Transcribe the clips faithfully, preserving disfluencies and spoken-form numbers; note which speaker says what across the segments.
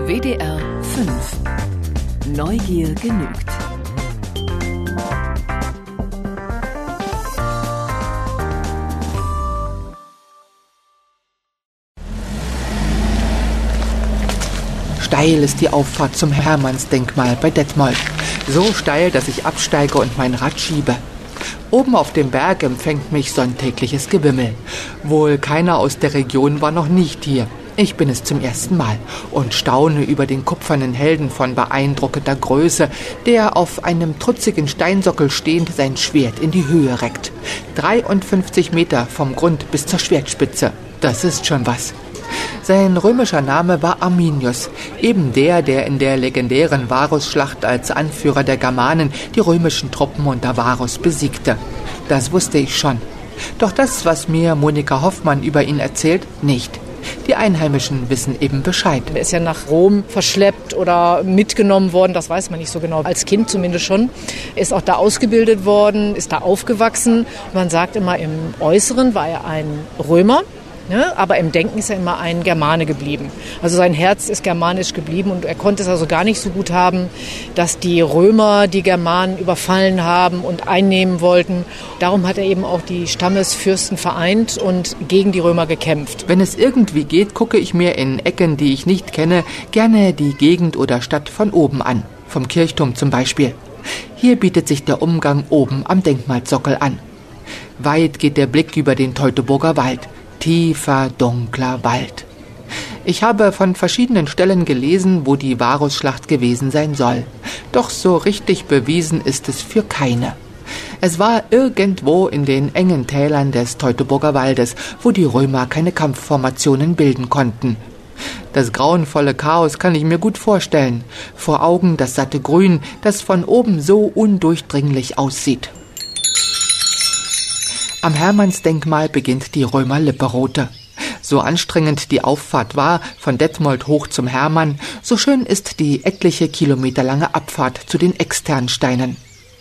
Speaker 1: W D R fünf. Neugier genügt.
Speaker 2: Steil ist die Auffahrt zum Hermannsdenkmal bei Detmold. So steil, dass ich absteige und mein Rad schiebe. Oben auf dem Berg empfängt mich sonntägliches Gewimmel. Wohl keiner aus der Region war noch nicht hier. Ich bin es zum ersten Mal und staune über den kupfernen Helden von beeindruckender Größe, der auf einem trutzigen Steinsockel stehend sein Schwert in die Höhe reckt. dreiundfünfzig Meter vom Grund bis zur Schwertspitze. Das ist schon was. Sein römischer Name war Arminius, eben der, der in der legendären Varusschlacht als Anführer der Germanen die römischen Truppen unter Varus besiegte. Das wusste ich schon. Doch das, was mir Monika Hoffmann über ihn erzählt, nicht. Die Einheimischen wissen eben Bescheid.
Speaker 3: Er ist ja nach Rom verschleppt oder mitgenommen worden, das weiß man nicht so genau. Als Kind zumindest schon. Er ist auch da ausgebildet worden, ist da aufgewachsen. Man sagt immer, im Äußeren war er ein Römer. Ne? Aber im Denken ist er immer ein Germane geblieben. Also sein Herz ist germanisch geblieben und er konnte es also gar nicht so gut haben, dass die Römer die Germanen überfallen haben und einnehmen wollten. Darum hat er eben auch die Stammesfürsten vereint und gegen die Römer gekämpft.
Speaker 2: Wenn es irgendwie geht, gucke ich mir in Ecken, die ich nicht kenne, gerne die Gegend oder Stadt von oben an. Vom Kirchturm zum Beispiel. Hier bietet sich der Umgang oben am Denkmalsockel an. Weit geht der Blick über den Teutoburger Wald. Tiefer, dunkler Wald. Ich habe von verschiedenen Stellen gelesen, wo die Varusschlacht gewesen sein soll. Doch so richtig bewiesen ist es für keine. Es war irgendwo in den engen Tälern des Teutoburger Waldes, wo die Römer keine Kampfformationen bilden konnten. Das grauenvolle Chaos kann ich mir gut vorstellen. Vor Augen das satte Grün, das von oben so undurchdringlich aussieht. Am Hermannsdenkmal beginnt die Römerlipperoute. So anstrengend die Auffahrt war, von Detmold hoch zum Hermann, so schön ist die etliche Kilometer lange Abfahrt zu den Externsteinen.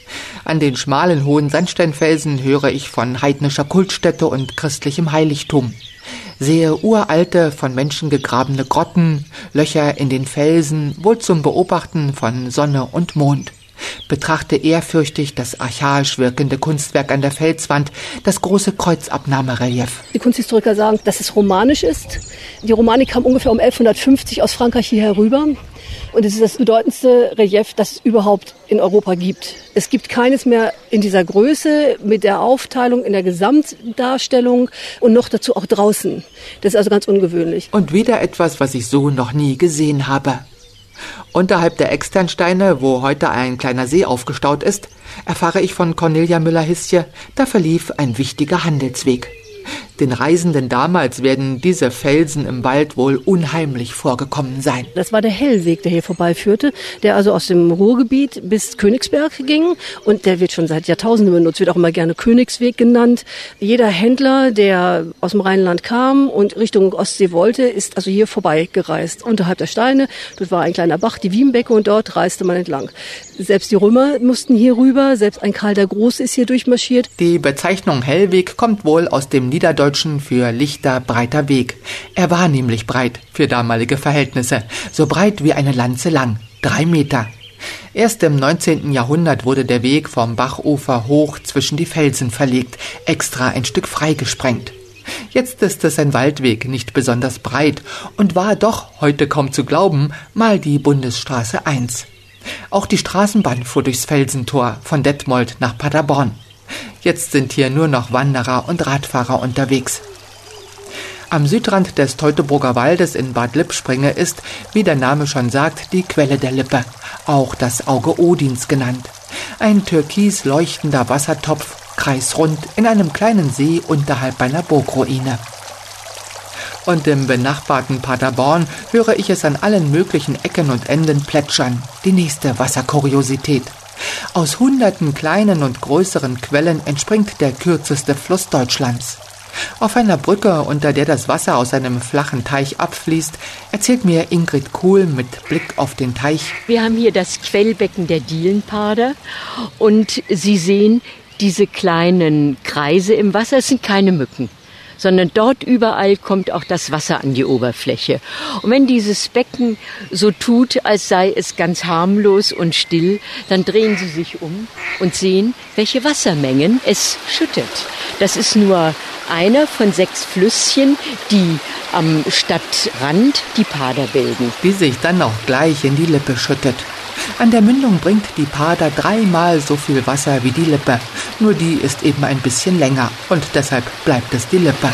Speaker 2: An den schmalen hohen Sandsteinfelsen höre ich von heidnischer Kultstätte und christlichem Heiligtum. Sehe uralte, von Menschen gegrabene Grotten, Löcher in den Felsen, wohl zum Beobachten von Sonne und Mond. Betrachte ehrfürchtig das archaisch wirkende Kunstwerk an der Felswand, das große Kreuzabnahmerelief.
Speaker 4: Die Kunsthistoriker sagen, dass es romanisch ist. Die Romanik kam ungefähr um elfhundertfünfzig aus Frankreich hierher rüber. Und es ist das bedeutendste Relief, das es überhaupt in Europa gibt. Es gibt keines mehr in dieser Größe, mit der Aufteilung, in der Gesamtdarstellung und noch dazu auch draußen. Das ist also ganz ungewöhnlich.
Speaker 2: Und wieder etwas, was ich so noch nie gesehen habe. Unterhalb der Externsteine, wo heute ein kleiner See aufgestaut ist, erfahre ich von Cornelia Müller-Hisje, da verlief ein wichtiger Handelsweg. Den Reisenden damals werden diese Felsen im Wald wohl unheimlich vorgekommen sein.
Speaker 4: Das war der Hellweg, der hier vorbeiführte, der also aus dem Ruhrgebiet bis Königsberg ging. Und der wird schon seit Jahrtausenden benutzt, wird auch immer gerne Königsweg genannt. Jeder Händler, der aus dem Rheinland kam und Richtung Ostsee wollte, ist also hier vorbeigereist. Unterhalb der Steine, dort war ein kleiner Bach, die Wienbecke, und dort reiste man entlang. Selbst die Römer mussten hier rüber, selbst ein Karl der Große ist hier durchmarschiert.
Speaker 2: Die Bezeichnung Hellweg kommt wohl aus dem Niederdeutschen für lichter, breiter Weg. Er war nämlich breit für damalige Verhältnisse, so breit wie eine Lanze lang, drei Meter. Erst im neunzehnten Jahrhundert wurde der Weg vom Bachufer hoch zwischen die Felsen verlegt, extra ein Stück freigesprengt. Jetzt ist es ein Waldweg, nicht besonders breit, und war doch, heute kaum zu glauben, mal die Bundesstraße eins. Auch die Straßenbahn fuhr durchs Felsentor von Detmold nach Paderborn. Jetzt sind hier nur noch Wanderer und Radfahrer unterwegs. Am Südrand des Teutoburger Waldes in Bad Lippspringe ist, wie der Name schon sagt, die Quelle der Lippe, auch das Auge Odins genannt. Ein türkis leuchtender Wassertopf, kreisrund, in einem kleinen See unterhalb einer Burgruine. Und im benachbarten Paderborn höre ich es an allen möglichen Ecken und Enden plätschern, die nächste Wasserkuriosität. Aus hunderten kleinen und größeren Quellen entspringt der kürzeste Fluss Deutschlands. Auf einer Brücke, unter der das Wasser aus einem flachen Teich abfließt, erzählt mir Ingrid Kuhl mit Blick auf den Teich:
Speaker 5: Wir haben hier das Quellbecken der Dielenpader und Sie sehen diese kleinen Kreise im Wasser. Es sind keine Mücken, sondern dort überall kommt auch das Wasser an die Oberfläche. Und wenn dieses Becken so tut, als sei es ganz harmlos und still, dann drehen Sie sich um und sehen, welche Wassermengen es schüttet. Das ist nur einer von sechs Flüsschen, die am Stadtrand die Pader bilden.
Speaker 2: Die sich dann auch gleich in die Lippe schüttet. An der Mündung bringt die Pader dreimal so viel Wasser wie die Lippe. Nur die ist eben ein bisschen länger und deshalb bleibt es die Lippe.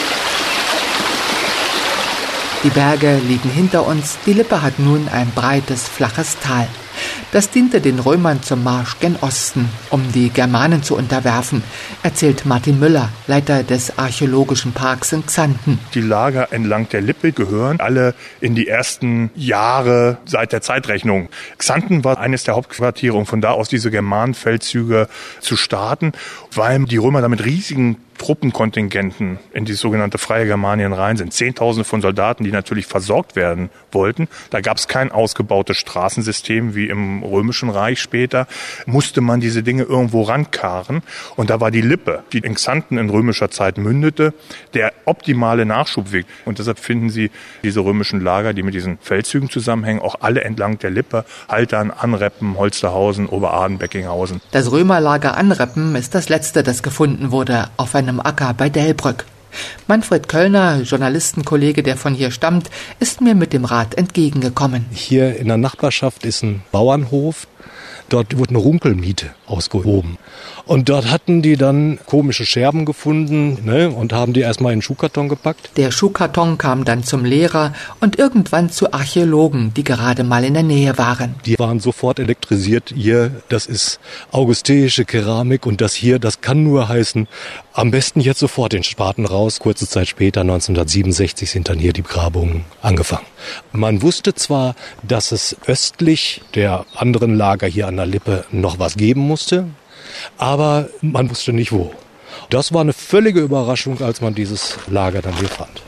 Speaker 2: Die Berge liegen hinter uns, die Lippe hat nun ein breites, flaches Tal. Das diente den Römern zum Marsch gen Osten, um die Germanen zu unterwerfen, erzählt Martin Müller, Leiter des Archäologischen Parks in Xanten.
Speaker 6: Die Lager entlang der Lippe gehören alle in die ersten Jahre seit der Zeitrechnung. Xanten war eines der Hauptquartiere, um von da aus diese Germanenfeldzüge zu starten, weil die Römer damit riesigen Truppenkontingenten in die sogenannte Freie Germanien rein sind. Zehntausende von Soldaten, die natürlich versorgt werden wollten. Da gab es kein ausgebautes Straßensystem wie im Römischen Reich später. Musste man diese Dinge irgendwo rankarren. Und da war die Lippe, die in Xanten in römischer Zeit mündete, der optimale Nachschubweg. Und deshalb finden Sie diese römischen Lager, die mit diesen Feldzügen zusammenhängen, auch alle entlang der Lippe. Haltern, Anreppen, Holsterhausen, Oberaden, Beckinghausen.
Speaker 2: Das Römerlager Anreppen ist das letzte, das gefunden wurde, auf einem Acker bei Delbrück. Manfred Köllner, Journalistenkollege, der von hier stammt, ist mir mit dem Rat entgegengekommen.
Speaker 7: Hier in der Nachbarschaft ist ein Bauernhof. Dort wurde eine Runkelmiete ausgehoben. Und dort hatten die dann komische Scherben gefunden, ne, und haben die erstmal in den Schuhkarton gepackt.
Speaker 2: Der Schuhkarton kam dann zum Lehrer und irgendwann zu Archäologen, die gerade mal in der Nähe waren.
Speaker 7: Die waren sofort elektrisiert. Hier, das ist augusteische Keramik und das hier, das kann nur heißen, am besten jetzt sofort den Spaten raus. Kurze Zeit später, neunzehnhundertsiebenundsechzig, sind dann hier die Grabungen angefangen. Man wusste zwar, dass es östlich der anderen Lager hier an der Lippe noch was geben musste, aber man wusste nicht wo. Das war eine völlige Überraschung, als man dieses Lager dann hier fand.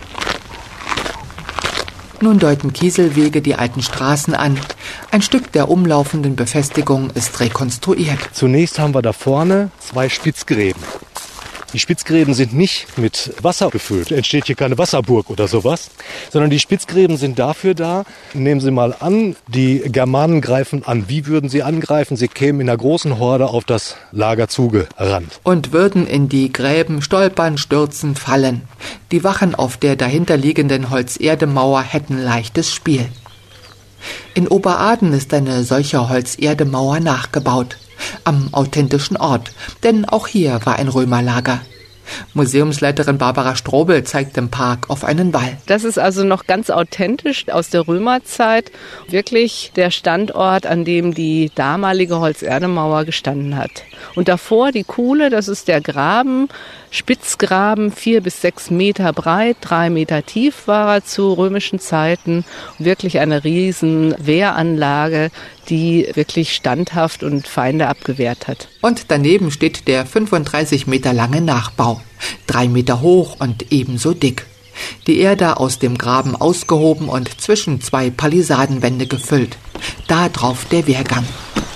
Speaker 2: Nun deuten Kieselwege die alten Straßen an. Ein Stück der umlaufenden Befestigung ist rekonstruiert.
Speaker 7: Zunächst haben wir da vorne zwei Spitzgräben. Die Spitzgräben sind nicht mit Wasser gefüllt, entsteht hier keine Wasserburg oder sowas, sondern die Spitzgräben sind dafür da, nehmen Sie mal an, die Germanen greifen an. Wie würden sie angreifen? Sie kämen in einer großen Horde auf das Lager zugerannt.
Speaker 2: Und würden in die Gräben stolpern, stürzen, fallen. Die Wachen auf der dahinterliegenden Holzerdemauer hätten leichtes Spiel. In Oberaden ist eine solche Holzerdemauer nachgebaut. Am authentischen Ort, denn auch hier war ein Römerlager. Museumsleiterin Barbara Strobel zeigt im Park auf einen Wall.
Speaker 8: Das ist also noch ganz authentisch aus der Römerzeit. Wirklich der Standort, an dem die damalige Holzerdemauer gestanden hat. Und davor die Kuhle, das ist der Graben, Spitzgraben, vier bis sechs Meter breit, drei Meter tief war er zu römischen Zeiten. Wirklich eine riesen Wehranlage, die wirklich standhaft und Feinde abgewehrt hat.
Speaker 2: Und daneben steht der fünfunddreißig Meter lange Nachbau, drei Meter hoch und ebenso dick. Die Erde aus dem Graben ausgehoben und zwischen zwei Palisadenwände gefüllt. Da drauf der Wehrgang.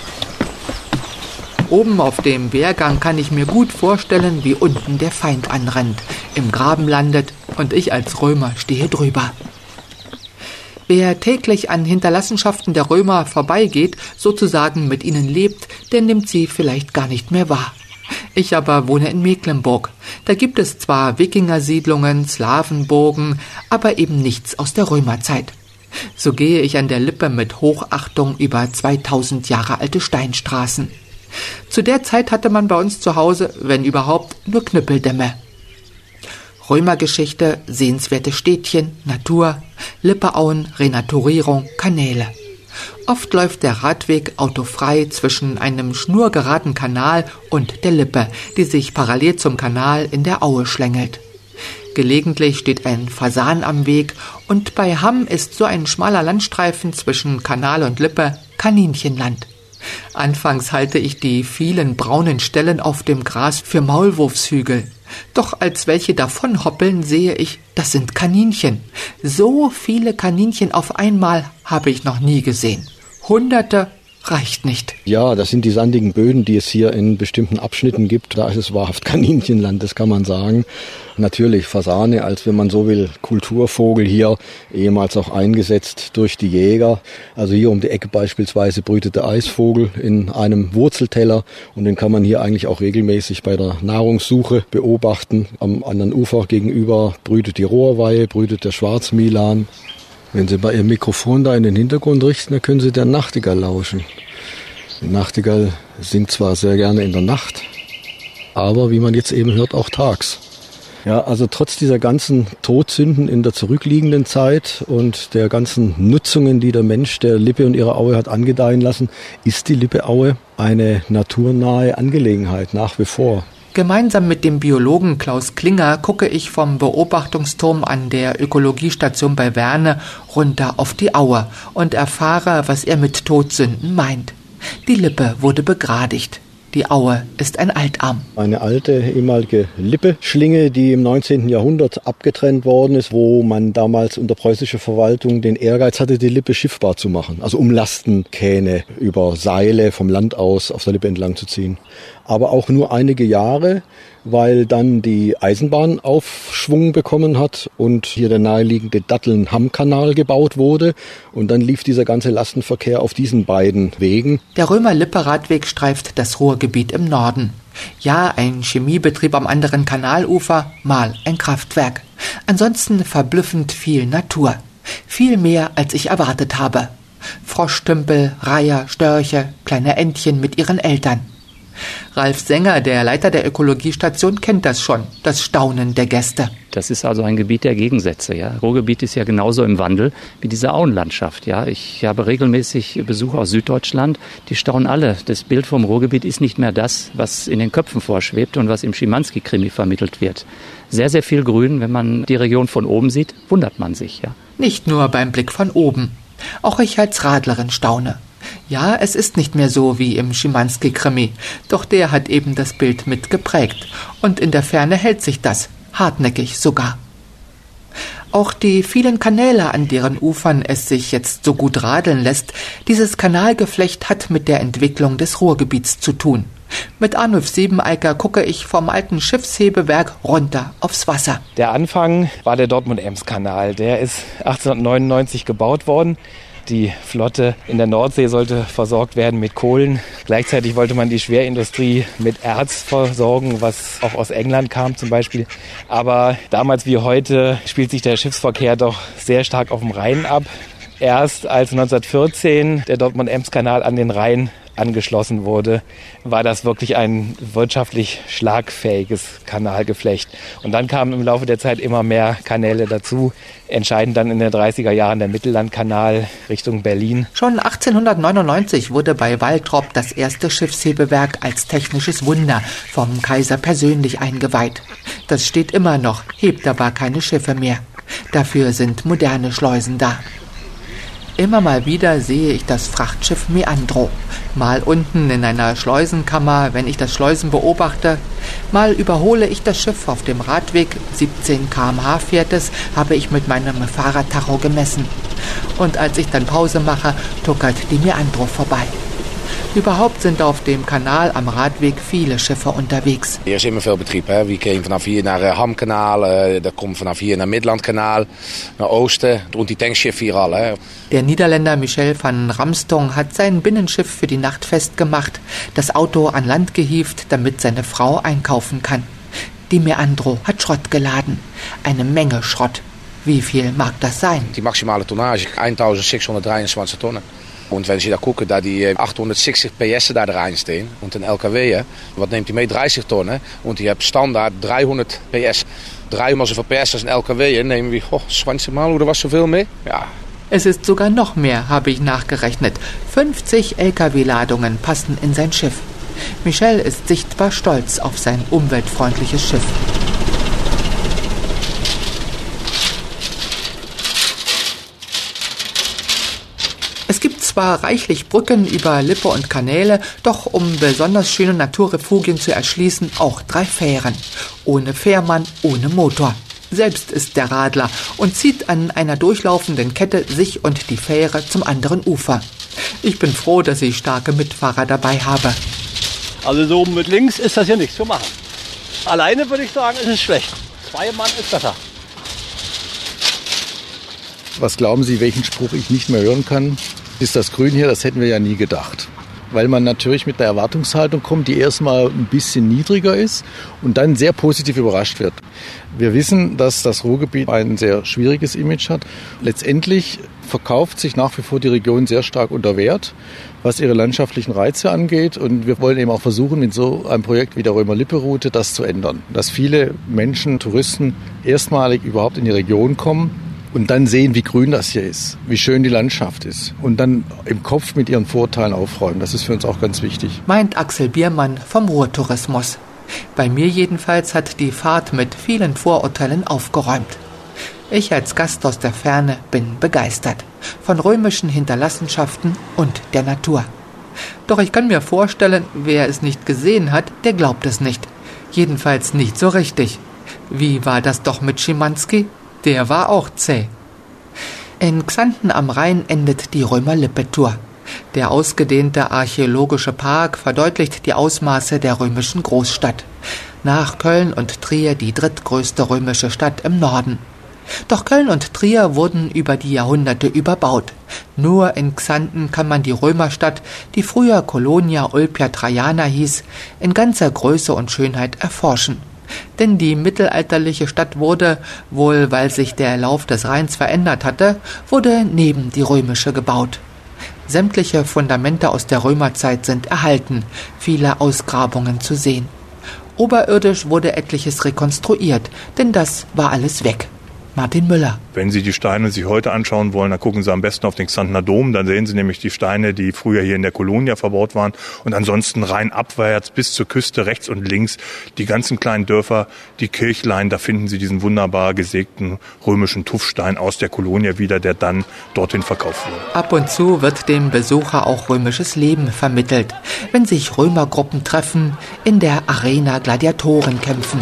Speaker 2: Oben auf dem Wehrgang kann ich mir gut vorstellen, wie unten der Feind anrennt, im Graben landet und ich als Römer stehe drüber. Wer täglich an Hinterlassenschaften der Römer vorbeigeht, sozusagen mit ihnen lebt, der nimmt sie vielleicht gar nicht mehr wahr. Ich aber wohne in Mecklenburg. Da gibt es zwar Wikingersiedlungen, Slawenburgen, aber eben nichts aus der Römerzeit. So gehe ich an der Lippe mit Hochachtung über zweitausend Jahre alte Steinstraßen. Zu der Zeit hatte man bei uns zu Hause, wenn überhaupt, nur Knüppeldämme. Römergeschichte, sehenswerte Städtchen, Natur, Lippeauen, Renaturierung, Kanäle. Oft läuft der Radweg autofrei zwischen einem schnurgeraden Kanal und der Lippe, die sich parallel zum Kanal in der Aue schlängelt. Gelegentlich steht ein Fasan am Weg und bei Hamm ist so ein schmaler Landstreifen zwischen Kanal und Lippe Kaninchenland. Anfangs halte ich die vielen braunen Stellen auf dem Gras für Maulwurfshügel. Doch als welche davonhoppeln, sehe ich, das sind Kaninchen. So viele Kaninchen auf einmal habe ich noch nie gesehen. Hunderte reicht nicht.
Speaker 9: Ja, das sind die sandigen Böden, die es hier in bestimmten Abschnitten gibt. Da ist es wahrhaft Kaninchenland, das kann man sagen. Natürlich Fasane, als wenn man so will, Kulturvogel hier, ehemals auch eingesetzt durch die Jäger. Also hier um die Ecke beispielsweise brütet der Eisvogel in einem Wurzelteller und den kann man hier eigentlich auch regelmäßig bei der Nahrungssuche beobachten. Am anderen Ufer gegenüber brütet die Rohrweihe, brütet der Schwarzmilan. Wenn Sie bei Ihrem Mikrofon da in den Hintergrund richten, dann können Sie der Nachtigall lauschen. Die Nachtigall singt zwar sehr gerne in der Nacht, aber wie man jetzt eben hört, auch tags. Ja, also trotz dieser ganzen Todsünden in der zurückliegenden Zeit und der ganzen Nutzungen, die der Mensch der Lippe und ihrer Aue hat angedeihen lassen, ist die Lippe-Aue eine naturnahe Angelegenheit nach wie vor.
Speaker 2: Gemeinsam mit dem Biologen Klaus Klinger gucke ich vom Beobachtungsturm an der Ökologiestation bei Werne runter auf die Aue und erfahre, was er mit Todsünden meint. Die Lippe wurde begradigt. Die Aue ist ein Altarm.
Speaker 9: Eine alte ehemalige Lippe-Schlinge, die im neunzehnten Jahrhundert abgetrennt worden ist, wo man damals unter preußischer Verwaltung den Ehrgeiz hatte, die Lippe schiffbar zu machen. Also um Lastenkähne über Seile vom Land aus auf der Lippe entlang zu ziehen. Aber auch nur einige Jahre, weil dann die Eisenbahn Aufschwung bekommen hat und hier der naheliegende Datteln-Hamm-Kanal gebaut wurde. Und dann lief dieser ganze Lastenverkehr auf diesen beiden Wegen.
Speaker 2: Der Römer-Lippe-Radweg streift das Ruhrgebiet im Norden. Ja, ein Chemiebetrieb am anderen Kanalufer, mal ein Kraftwerk. Ansonsten verblüffend viel Natur. Viel mehr, als ich erwartet habe. Froschstümpel, Reiher, Störche, kleine Entchen mit ihren Eltern. Ralf Sänger, der Leiter der Ökologiestation, kennt das schon, das Staunen der Gäste.
Speaker 10: Das ist also ein Gebiet der Gegensätze. Ja. Ruhrgebiet ist ja genauso im Wandel wie diese Auenlandschaft. Ja. Ich habe regelmäßig Besuch aus Süddeutschland. Die staunen alle. Das Bild vom Ruhrgebiet ist nicht mehr das, was in den Köpfen vorschwebt und was im Schimanski-Krimi vermittelt wird. Sehr, sehr viel Grün. Wenn man die Region von oben sieht, wundert man sich. Ja.
Speaker 2: Nicht nur beim Blick von oben. Auch ich als Radlerin staune. Ja, es ist nicht mehr so wie im Schimanski-Krimi, doch der hat eben das Bild mitgeprägt. Und in der Ferne hält sich das, hartnäckig sogar. Auch die vielen Kanäle, an deren Ufern es sich jetzt so gut radeln lässt, dieses Kanalgeflecht hat mit der Entwicklung des Ruhrgebiets zu tun. Mit Arnulf Siebeneicker gucke ich vom alten Schiffshebewerk runter aufs Wasser.
Speaker 11: Der Anfang war der Dortmund-Ems-Kanal. Der ist achtzehnhundertneunundneunzig gebaut worden. Die Flotte in der Nordsee sollte versorgt werden mit Kohlen. Gleichzeitig wollte man die Schwerindustrie mit Erz versorgen, was auch aus England kam zum Beispiel. Aber damals wie heute spielt sich der Schiffsverkehr doch sehr stark auf dem Rhein ab. Erst als neunzehnhundertvierzehn der Dortmund-Ems-Kanal an den Rhein angeschlossen wurde, war das wirklich ein wirtschaftlich schlagfähiges Kanalgeflecht. Und dann kamen im Laufe der Zeit immer mehr Kanäle dazu. Entscheidend dann in den dreißiger Jahren der Mittellandkanal Richtung Berlin.
Speaker 2: Schon achtzehnhundertneunundneunzig wurde bei Waltrop das erste Schiffshebewerk als technisches Wunder vom Kaiser persönlich eingeweiht. Das steht immer noch, hebt aber keine Schiffe mehr. Dafür sind moderne Schleusen da. Immer mal wieder sehe ich das Frachtschiff Meandro. Mal unten in einer Schleusenkammer, wenn ich das Schleusen beobachte. Mal überhole ich das Schiff auf dem Radweg. siebzehn Kilometer pro Stunde fährt es, habe ich mit meinem Fahrradtacho gemessen. Und als ich dann Pause mache, tuckert die Meandro vorbei. Überhaupt sind auf dem Kanal am Radweg viele Schiffe unterwegs.
Speaker 12: Hier ist immer veel Betrieb. Hè. Wir gehen vanaf hier naar Hammkanaal, äh, da kommt vanaf hier naar Midlandkanaal, naar Oosten und die Tankschiffe hier alle.
Speaker 2: Der Niederländer Michel van Ramstong hat sein Binnenschiff für die Nacht festgemacht, das Auto an Land gehievt, damit seine Frau einkaufen kann. Die Meandro hat Schrott geladen. Eine Menge Schrott. Wie viel mag das sein?
Speaker 12: Die maximale Tonnage, eintausendzechshondertdreiundzwanzig Tonnen. Und wenn Sie da gucken, da die achthundertzwanzig P S da reinstehen und ein L K W, was nimmt die mee? dreißig Tonnen und die haben Standard dreihundert P S. Dreimal so viel P S als ein L K W, nehmen wir, oh, zwanzig Mal oder was zoveel mehr? Ja.
Speaker 2: Es ist sogar noch mehr, habe ich nachgerechnet. fünfzig L K W-Ladungen passen in sein Schiff. Michel ist sichtbar stolz auf sein umweltfreundliches Schiff. Es gibt zwar reichlich Brücken über Lippe und Kanäle, doch um besonders schöne Naturrefugien zu erschließen, auch drei Fähren. Ohne Fährmann, ohne Motor. Selbst ist der Radler und zieht an einer durchlaufenden Kette sich und die Fähre zum anderen Ufer. Ich bin froh, dass ich starke Mitfahrer dabei habe.
Speaker 13: Also so mit links ist das hier nicht zu machen. Alleine würde ich sagen, ist es schlecht. Zwei Mann ist besser.
Speaker 9: Was glauben Sie, welchen Spruch ich nicht mehr hören kann? Ist das Grün hier, das hätten wir ja nie gedacht. Weil man natürlich mit einer Erwartungshaltung kommt, die erstmal ein bisschen niedriger ist und dann sehr positiv überrascht wird. Wir wissen, dass das Ruhrgebiet ein sehr schwieriges Image hat. Letztendlich verkauft sich nach wie vor die Region sehr stark unter Wert, was ihre landschaftlichen Reize angeht. Und wir wollen eben auch versuchen, mit so einem Projekt wie der Römer-Lippe-Route das zu ändern. Dass viele Menschen, Touristen erstmalig überhaupt in die Region kommen und dann sehen, wie grün das hier ist, wie schön die Landschaft ist und dann im Kopf mit ihren Vorteilen aufräumen. Das ist für uns auch ganz wichtig.
Speaker 2: Meint Axel Biermann vom Ruhrtourismus. Bei mir jedenfalls hat die Fahrt mit vielen Vorurteilen aufgeräumt. Ich als Gast aus der Ferne bin begeistert von römischen Hinterlassenschaften und der Natur. Doch ich kann mir vorstellen, wer es nicht gesehen hat, der glaubt es nicht. Jedenfalls nicht so richtig. Wie war das doch mit Schimanski? Der war auch zäh. In Xanten am Rhein endet die Römer-Lippe-Tour. Der ausgedehnte archäologische Park verdeutlicht die Ausmaße der römischen Großstadt. Nach Köln und Trier die drittgrößte römische Stadt im Norden. Doch Köln und Trier wurden über die Jahrhunderte überbaut. Nur in Xanten kann man die Römerstadt, die früher Colonia Ulpia Traiana hieß, in ganzer Größe und Schönheit erforschen. Denn die mittelalterliche Stadt wurde, wohl weil sich der Lauf des Rheins verändert hatte, wurde neben die römische gebaut. Sämtliche Fundamente aus der Römerzeit sind erhalten, viele Ausgrabungen zu sehen. Oberirdisch wurde etliches rekonstruiert, denn das war alles weg. Martin Müller.
Speaker 6: Wenn Sie die Steine sich heute anschauen wollen, dann gucken Sie am besten auf den Xantener Dom. Dann sehen Sie nämlich die Steine, die früher hier in der Kolonia verbaut waren. Und ansonsten rein abwärts bis zur Küste, rechts und links, die ganzen kleinen Dörfer, die Kirchlein, da finden Sie diesen wunderbar gesägten römischen Tuffstein aus der Kolonia wieder, der dann dorthin verkauft wurde.
Speaker 2: Ab und zu wird dem Besucher auch römisches Leben vermittelt, wenn sich Römergruppen treffen, in der Arena Gladiatoren kämpfen.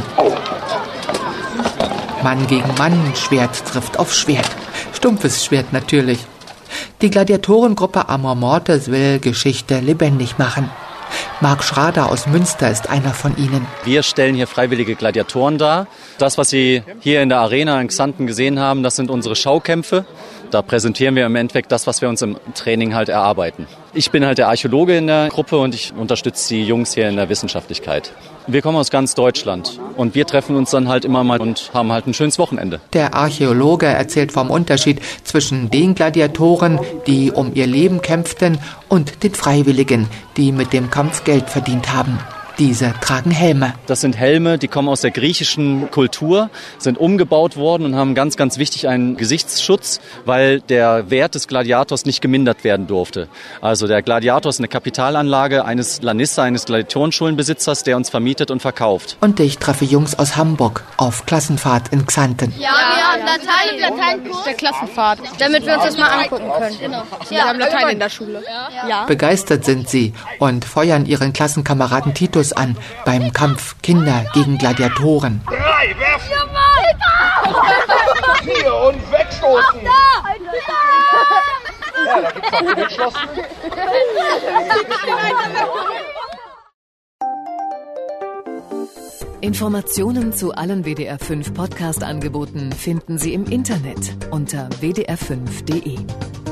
Speaker 2: Mann gegen Mann, Schwert trifft auf Schwert. Stumpfes Schwert natürlich. Die Gladiatorengruppe Amor Mortis will Geschichte lebendig machen. Marc Schrader aus Münster ist einer von ihnen.
Speaker 14: Wir stellen hier freiwillige Gladiatoren dar. Das, was Sie hier in der Arena in Xanten gesehen haben, das sind unsere Schaukämpfe. Da präsentieren wir im Endeffekt das, was wir uns im Training halt erarbeiten. Ich bin halt der Archäologe in der Gruppe und ich unterstütze die Jungs hier in der Wissenschaftlichkeit. Wir kommen aus ganz Deutschland und wir treffen uns dann halt immer mal und haben halt ein schönes Wochenende.
Speaker 2: Der Archäologe erzählt vom Unterschied zwischen den Gladiatoren, die um ihr Leben kämpften, und den Freiwilligen, die mit dem Kampf Geld verdient haben. Diese tragen Helme.
Speaker 14: Das sind Helme, die kommen aus der griechischen Kultur, sind umgebaut worden und haben ganz, ganz wichtig einen Gesichtsschutz, weil der Wert des Gladiators nicht gemindert werden durfte. Also der Gladiator ist eine Kapitalanlage eines Lanissa, eines Gladiatorenschulenbesitzers, der uns vermietet und verkauft.
Speaker 2: Und ich treffe Jungs aus Hamburg auf Klassenfahrt in Xanten.
Speaker 15: Ja, wir haben Latein im Lateinkurs. Der Klassenfahrt, damit wir uns das mal angucken können. Genau. Wir haben Latein in der Schule. Ja.
Speaker 2: Begeistert sind sie und feuern ihren Klassenkameraden Titus an beim Kampf Kinder gegen Gladiatoren.
Speaker 15: Drei, werfen!
Speaker 16: Hier und wegstoßen! Ja, da gibt's auch Wegschlossen.
Speaker 1: Informationen zu allen W D R fünf Podcast-Angeboten finden Sie im Internet unter w d r fünf punkt d e.